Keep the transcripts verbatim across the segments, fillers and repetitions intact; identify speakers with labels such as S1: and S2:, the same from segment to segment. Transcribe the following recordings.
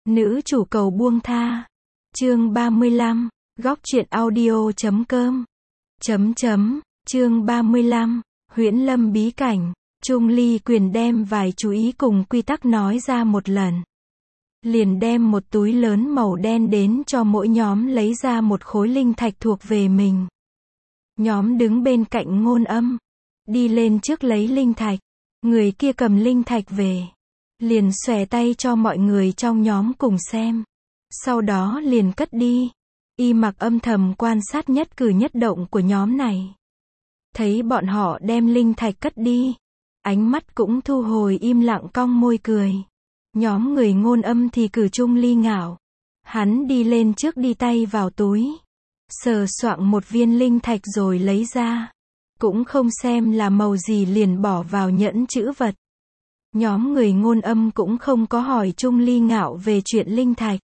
S1: Nữ chủ cầu buông tha. Chương ba mươi lăm, góc truyện audio chấm com. Chấm chấm, chương ba mươi lăm, Huyễn Lâm bí cảnh. Trung Ly Quyền đem vài chú ý cùng quy tắc nói ra một lần. Liền đem một túi lớn màu đen đến cho mỗi nhóm lấy ra một khối linh thạch thuộc về mình. Nhóm đứng bên cạnh Ngôn Âm. Đi lên trước lấy linh thạch. Người kia cầm linh thạch về. Liền xòe tay cho mọi người trong nhóm cùng xem. Sau đó liền cất đi. Y Mặc âm thầm quan sát nhất cử nhất động của nhóm này. Thấy bọn họ đem linh thạch cất đi. Ánh mắt cũng thu hồi, im lặng cong môi cười. Nhóm người Ngôn Âm thì cử Trung Ly ngạo. Hắn đi lên trước, đi tay vào túi. Sờ soạng một viên linh thạch rồi lấy ra. Cũng không xem là màu gì liền bỏ vào nhẫn trữ vật. Nhóm người Ngôn Âm cũng không có hỏi Trung Ly ngạo về chuyện linh thạch.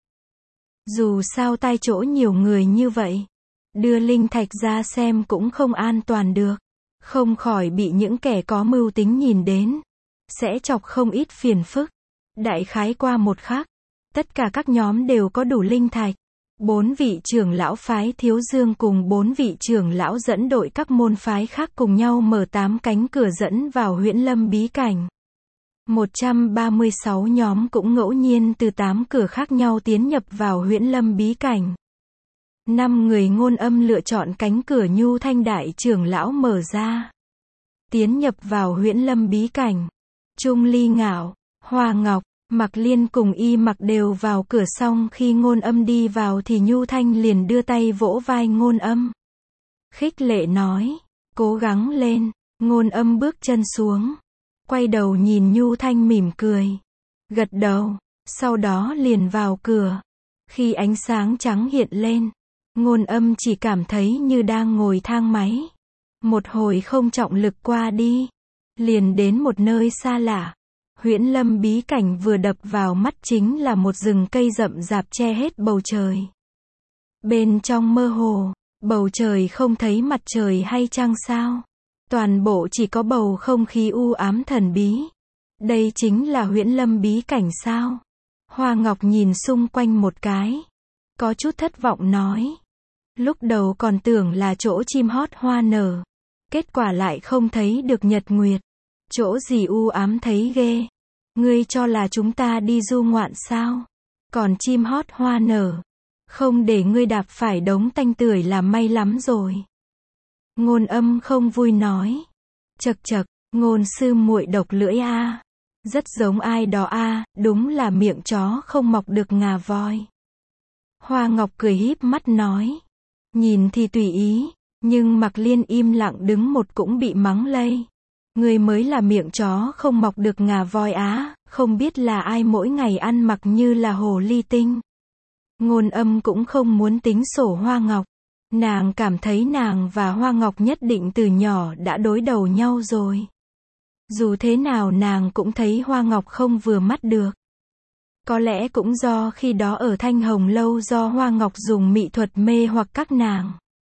S1: Dù sao tai chỗ nhiều người như vậy. Đưa linh thạch ra xem cũng không an toàn được. Không khỏi bị những kẻ có mưu tính nhìn đến. Sẽ chọc không ít phiền phức. Đại khái qua một khắc. Tất cả các nhóm đều có đủ linh thạch. Bốn vị trưởng lão phái Thiếu Dương cùng bốn vị trưởng lão dẫn đội các môn phái khác cùng nhau mở tám cánh cửa dẫn vào Huyễn Lâm bí cảnh. một trăm ba mươi sáu nhóm cũng ngẫu nhiên từ tám cửa khác nhau tiến nhập vào Huyễn Lâm bí cảnh. Năm người Ngôn Âm lựa chọn cánh cửa Nhu Thanh đại trưởng lão mở ra. Tiến nhập vào Huyễn Lâm bí cảnh. Trung Ly ngạo, Hoa Ngọc, Mặc Liên cùng Y Mặc đều vào cửa, xong khi Ngôn Âm đi vào thì Nhu Thanh liền đưa tay vỗ vai Ngôn Âm. Khích lệ nói, cố gắng lên. Ngôn Âm bước chân xuống. Quay đầu nhìn Nhu Thanh mỉm cười. Gật đầu. Sau đó liền vào cửa. Khi ánh sáng trắng hiện lên. Ngôn Âm chỉ cảm thấy như đang ngồi thang máy. Một hồi không trọng lực qua đi. Liền đến một nơi xa lạ. Huyễn Lâm bí cảnh vừa đập vào mắt chính là một rừng cây rậm rạp che hết bầu trời. Bên trong mơ hồ, bầu trời không thấy mặt trời hay trăng sao. Toàn bộ chỉ có bầu không khí u ám thần bí. Đây chính là Huyễn Lâm bí cảnh sao? Hoa Ngọc nhìn xung quanh một cái. Có chút thất vọng nói. Lúc đầu còn tưởng là chỗ chim hót hoa nở. Kết quả lại không thấy được nhật nguyệt. Chỗ gì u ám thấy ghê. Ngươi cho là chúng ta đi du ngoạn sao? Còn chim hót hoa nở. Không để ngươi đạp phải đống tanh tưởi là may lắm rồi. Ngôn Âm không vui nói. Chậc chậc, Ngôn sư muội độc lưỡi a. Rất giống ai đó a, đúng là miệng chó không mọc được ngà voi. Hoa Ngọc cười híp mắt nói. Nhìn thì tùy ý, nhưng Mặc Liên im lặng đứng một cũng bị mắng lây. Người mới là miệng chó không mọc được ngà voi á, không biết là ai mỗi ngày ăn mặc như là hồ ly tinh. Ngôn Âm cũng không muốn tính sổ Hoa Ngọc. Nàng cảm thấy nàng và Hoa Ngọc nhất định từ nhỏ đã đối đầu nhau rồi. Dù thế nào nàng cũng thấy Hoa Ngọc không vừa mắt được. Có lẽ cũng do khi đó ở Thanh Hồng Lâu do Hoa Ngọc dùng mị thuật mê hoặc các nàng.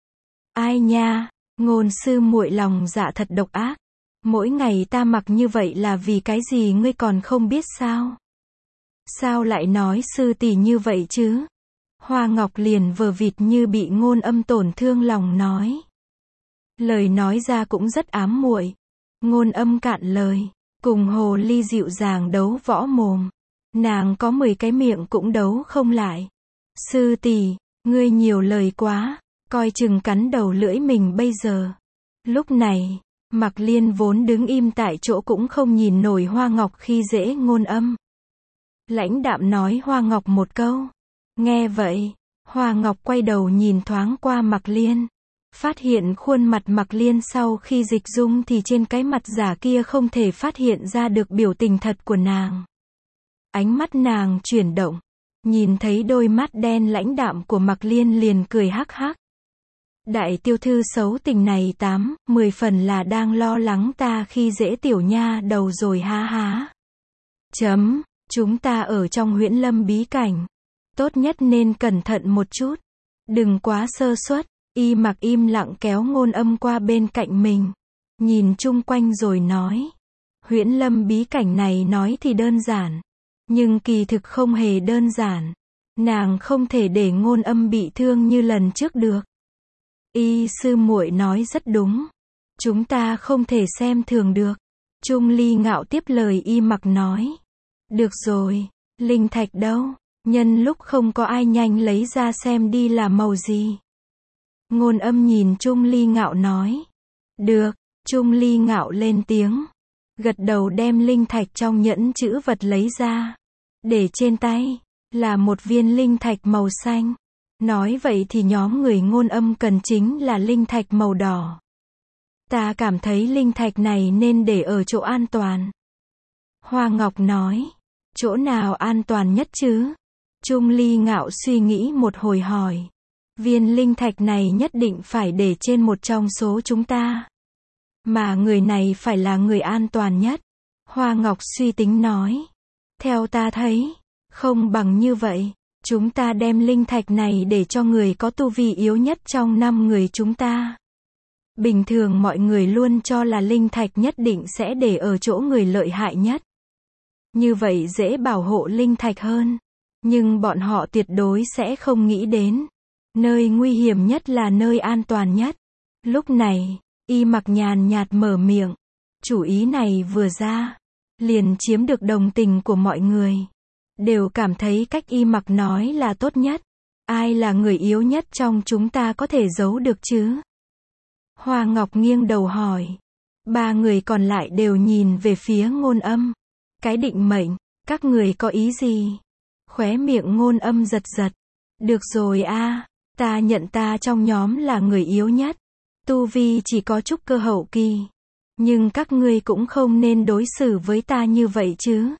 S1: Ai nha, Ngôn sư muội lòng dạ thật độc ác. Mỗi ngày ta mặc như vậy là vì cái gì ngươi còn không biết sao? Sao lại nói sư tỷ như vậy chứ? Hoa Ngọc liền vờ vịt như bị Ngôn Âm tổn thương lòng nói. Lời nói ra cũng rất ám muội. Ngôn Âm cạn lời. Cùng hồ ly dịu dàng đấu võ mồm. Nàng có mười cái miệng cũng đấu không lại. Sư tỷ, ngươi nhiều lời quá. Coi chừng cắn đầu lưỡi mình bây giờ. Lúc này, Mặc Liên vốn đứng im tại chỗ cũng không nhìn nổi Hoa Ngọc khi dễ Ngôn Âm. Lãnh đạm nói Hoa Ngọc một câu. Nghe vậy, Hoa Ngọc quay đầu nhìn thoáng qua Mặc Liên. Phát hiện khuôn mặt Mặc Liên sau khi dịch dung thì trên cái mặt giả kia không thể phát hiện ra được biểu tình thật của nàng. Ánh mắt nàng chuyển động. Nhìn thấy đôi mắt đen lãnh đạm của Mặc Liên liền cười hắc hắc. Đại tiểu thư xấu tình này tám, mười phần là đang lo lắng ta khi dễ tiểu nha đầu rồi há há. Chấm, chúng ta ở trong Huyễn Lâm bí cảnh. Tốt nhất nên cẩn thận một chút. Đừng quá sơ suất. Y Mặc im lặng kéo Ngôn Âm qua bên cạnh mình. Nhìn chung quanh rồi nói. Huyễn Lâm bí cảnh này nói thì đơn giản. Nhưng kỳ thực không hề đơn giản. Nàng không thể để Ngôn Âm bị thương như lần trước được. Y sư muội nói rất đúng. Chúng ta không thể xem thường được. Trung Ly Ngạo tiếp lời Y Mặc nói. Được rồi, linh thạch đâu? Nhân lúc không có ai nhanh lấy ra xem đi là màu gì. Ngôn Âm nhìn Trung Ly Ngạo nói. Được, Trung Ly Ngạo lên tiếng. Gật đầu đem linh thạch trong nhẫn chữ vật lấy ra. Để trên tay, là một viên linh thạch màu xanh. Nói vậy thì nhóm người Ngôn Âm cần chính là linh thạch màu đỏ. Ta cảm thấy linh thạch này nên để ở chỗ an toàn. Hoa Ngọc nói. Chỗ nào an toàn nhất chứ? Trung Ly Ngạo suy nghĩ một hồi hỏi. Viên linh thạch này nhất định phải để trên một trong số chúng ta. Mà người này phải là người an toàn nhất. Hoa Ngọc suy tính nói. Theo ta thấy, không bằng như vậy. Chúng ta đem linh thạch này để cho người có tu vi yếu nhất trong năm người chúng ta. Bình thường mọi người luôn cho là linh thạch nhất định sẽ để ở chỗ người lợi hại nhất. Như vậy dễ bảo hộ linh thạch hơn. Nhưng bọn họ tuyệt đối sẽ không nghĩ đến. Nơi nguy hiểm nhất là nơi an toàn nhất. Lúc này, Y Mặc nhàn nhạt mở miệng. Chủ ý này vừa ra, liền chiếm được đồng tình của mọi người. Đều cảm thấy cách Y Mặc nói là tốt nhất. Ai là người yếu nhất trong chúng ta có thể giấu được chứ? Hoa Ngọc nghiêng đầu hỏi. Ba người còn lại đều nhìn về phía Ngôn Âm. Cái định mệnh, các người có ý gì? Khóe miệng Ngôn Âm giật giật. Được rồi a, ta nhận ta trong nhóm là người yếu nhất. Tu vi chỉ có trúc cơ hậu kỳ. Nhưng các ngươi cũng không nên đối xử với ta như vậy chứ.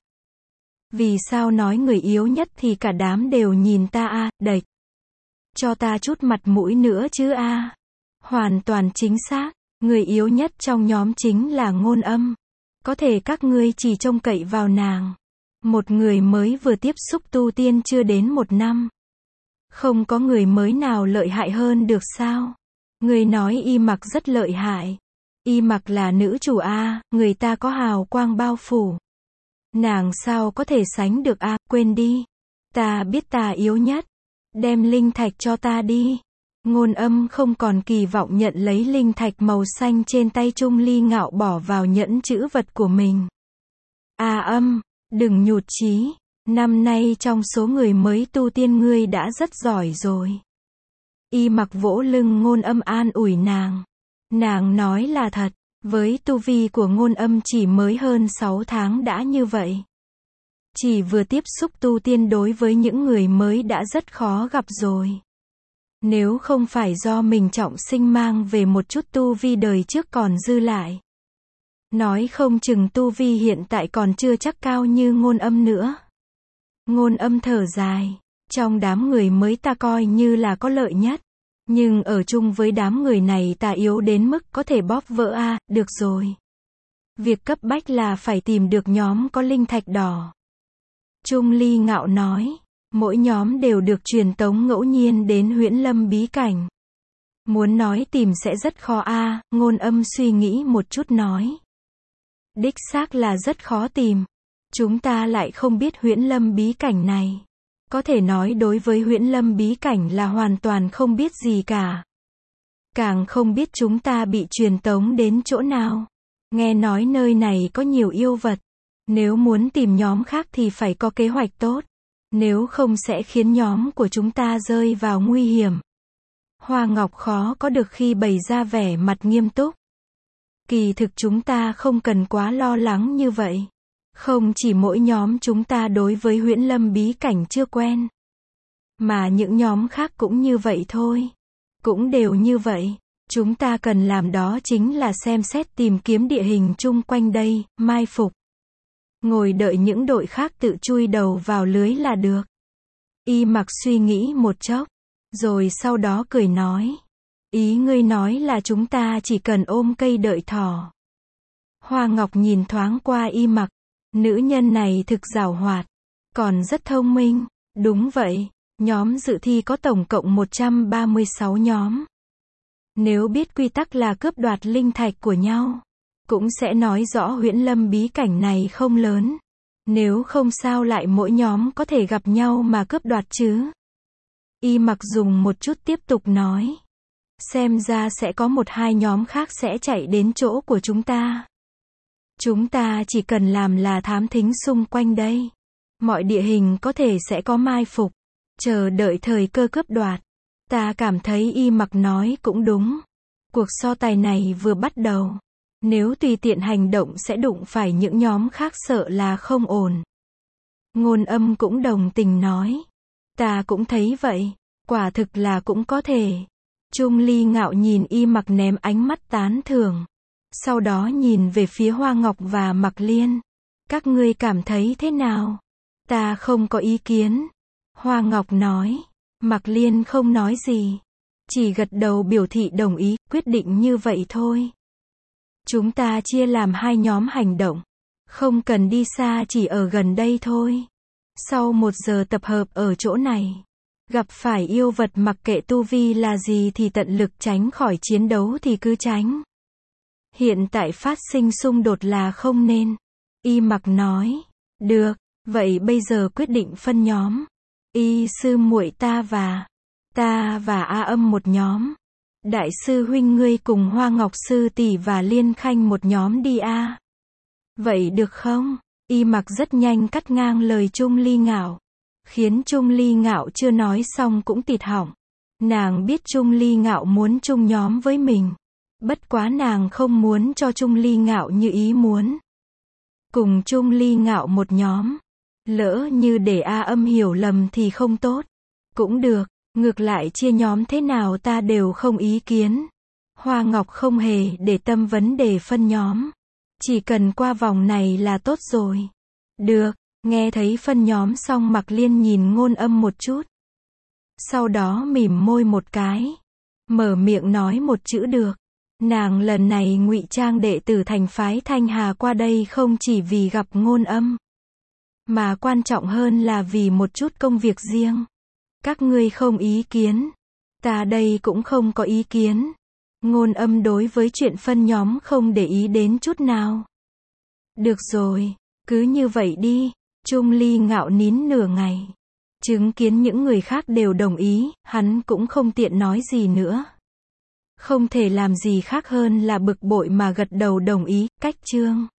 S1: Vì sao nói người yếu nhất thì cả đám đều nhìn ta a, đệch. Cho ta chút mặt mũi nữa chứ a. Hoàn toàn chính xác, người yếu nhất trong nhóm chính là Ngôn Âm. Có thể các ngươi chỉ trông cậy vào nàng. Một người mới vừa tiếp xúc tu tiên chưa đến một năm. Không có người mới nào lợi hại hơn được sao? Người nói Y Mặc rất lợi hại. Y Mặc là nữ chủ a, người ta có hào quang bao phủ. Nàng sao có thể sánh được a, quên đi. Ta biết ta yếu nhất. Đem linh thạch cho ta đi. Ngôn Âm không còn kỳ vọng nhận lấy linh thạch màu xanh trên tay Trung Ly Ngạo bỏ vào nhẫn chữ vật của mình. A Âm, đừng nhụt chí. Năm nay trong số người mới tu tiên ngươi đã rất giỏi rồi. Y Mặc vỗ lưng Ngôn Âm an ủi nàng. Nàng nói là thật, với tu vi của Ngôn Âm chỉ mới hơn sáu tháng đã như vậy. Chỉ vừa tiếp xúc tu tiên đối với những người mới đã rất khó gặp rồi. Nếu không phải do mình trọng sinh mang về một chút tu vi đời trước còn dư lại. Nói không chừng tu vi hiện tại còn chưa chắc cao như Ngôn Âm nữa. Ngôn Âm thở dài. Trong đám người mới ta coi như là có lợi nhất. Nhưng ở chung với đám người này ta yếu đến mức có thể bóp vỡ a, à, được rồi. Việc cấp bách là phải tìm được nhóm có linh thạch đỏ. Trung Ly Ngạo nói. Mỗi nhóm đều được truyền tống ngẫu nhiên đến Huyễn Lâm bí cảnh. Muốn nói tìm sẽ rất khó a, à, Ngôn Âm suy nghĩ một chút nói. Đích xác là rất khó tìm. Chúng ta lại không biết Huyễn Lâm bí cảnh này. Có thể nói đối với Huyễn Lâm bí cảnh là hoàn toàn không biết gì cả. Càng không biết chúng ta bị truyền tống đến chỗ nào. Nghe nói nơi này có nhiều yêu vật. Nếu muốn tìm nhóm khác thì phải có kế hoạch tốt. Nếu không sẽ khiến nhóm của chúng ta rơi vào nguy hiểm. Hoa Ngọc khó có được khi bày ra vẻ mặt nghiêm túc. Kỳ thực chúng ta không cần quá lo lắng như vậy. Không chỉ mỗi nhóm chúng ta đối với Huyễn Lâm bí cảnh chưa quen. Mà những nhóm khác cũng như vậy thôi. Cũng đều như vậy. Chúng ta cần làm đó chính là xem xét tìm kiếm địa hình chung quanh đây, mai phục. Ngồi đợi những đội khác tự chui đầu vào lưới là được. Y Mặc suy nghĩ một chốc. Rồi sau đó cười nói. Ý ngươi nói là chúng ta chỉ cần ôm cây đợi thỏ. Hoa Ngọc nhìn thoáng qua Y Mặc. Nữ nhân này thực giàu hoạt. Còn rất thông minh. Đúng vậy. Nhóm dự thi có tổng cộng một trăm ba mươi sáu nhóm. Nếu biết quy tắc là cướp đoạt linh thạch của nhau, cũng sẽ nói rõ Huyễn Lâm bí cảnh này không lớn. Nếu không sao lại mỗi nhóm có thể gặp nhau mà cướp đoạt chứ? Y Mặc dùng một chút tiếp tục nói. Xem ra sẽ có một hai nhóm khác sẽ chạy đến chỗ của chúng ta. Chúng ta chỉ cần làm là thám thính xung quanh đây. Mọi địa hình có thể sẽ có mai phục. Chờ đợi thời cơ cướp đoạt. Ta cảm thấy Y Mặc nói cũng đúng. Cuộc so tài này vừa bắt đầu. Nếu tùy tiện hành động sẽ đụng phải những nhóm khác sợ là không ổn. Ngôn Âm cũng đồng tình nói. Ta cũng thấy vậy. Quả thực là cũng có thể. Trung Ly Ngạo nhìn Y Mặc ném ánh mắt tán thưởng. Sau đó nhìn về phía Hoa Ngọc và Mặc Liên. Các ngươi cảm thấy thế nào? Ta không có ý kiến. Hoa Ngọc nói. Mặc Liên không nói gì. Chỉ gật đầu biểu thị đồng ý, quyết định như vậy thôi. Chúng ta chia làm hai nhóm hành động. Không cần đi xa, chỉ ở gần đây thôi. Sau một giờ tập hợp ở chỗ này. Gặp phải yêu vật mặc kệ tu vi là gì thì tận lực tránh khỏi chiến đấu thì cứ tránh. Hiện tại phát sinh xung đột là không nên. Y Mặc nói. Được, vậy bây giờ quyết định phân nhóm. Y sư muội ta và ta và A Âm một nhóm. Đại sư huynh ngươi cùng Hoa Ngọc sư tỷ và Liên Khanh một nhóm đi a. Vậy được không? Y Mặc rất nhanh cắt ngang lời Trung Ly Ngạo. Khiến Trung Ly Ngạo chưa nói xong cũng tịt họng. Nàng biết Trung Ly Ngạo muốn chung nhóm với mình. Bất quá nàng không muốn cho Trung Ly Ngạo như ý muốn. Cùng Trung Ly Ngạo một nhóm. Lỡ như để A Âm hiểu lầm thì không tốt. Cũng được, ngược lại chia nhóm thế nào ta đều không ý kiến. Hoa Ngọc không hề để tâm vấn đề phân nhóm. Chỉ cần qua vòng này là tốt rồi. Được, nghe thấy phân nhóm xong Mặc Liên nhìn Ngôn Âm một chút. Sau đó mỉm môi một cái. Mở miệng nói một chữ được. Nàng lần này ngụy trang đệ tử thành phái Thanh Hà qua đây không chỉ vì gặp Ngôn Âm. Mà quan trọng hơn là vì một chút công việc riêng. Các ngươi không ý kiến. Ta đây cũng không có ý kiến. Ngôn Âm đối với chuyện phân nhóm không để ý đến chút nào. Được rồi, cứ như vậy đi. Trung Ly Ngạo nín nửa ngày. Chứng kiến những người khác đều đồng ý, hắn cũng không tiện nói gì nữa. Không thể làm gì khác hơn là bực bội mà gật đầu đồng ý, cách chương.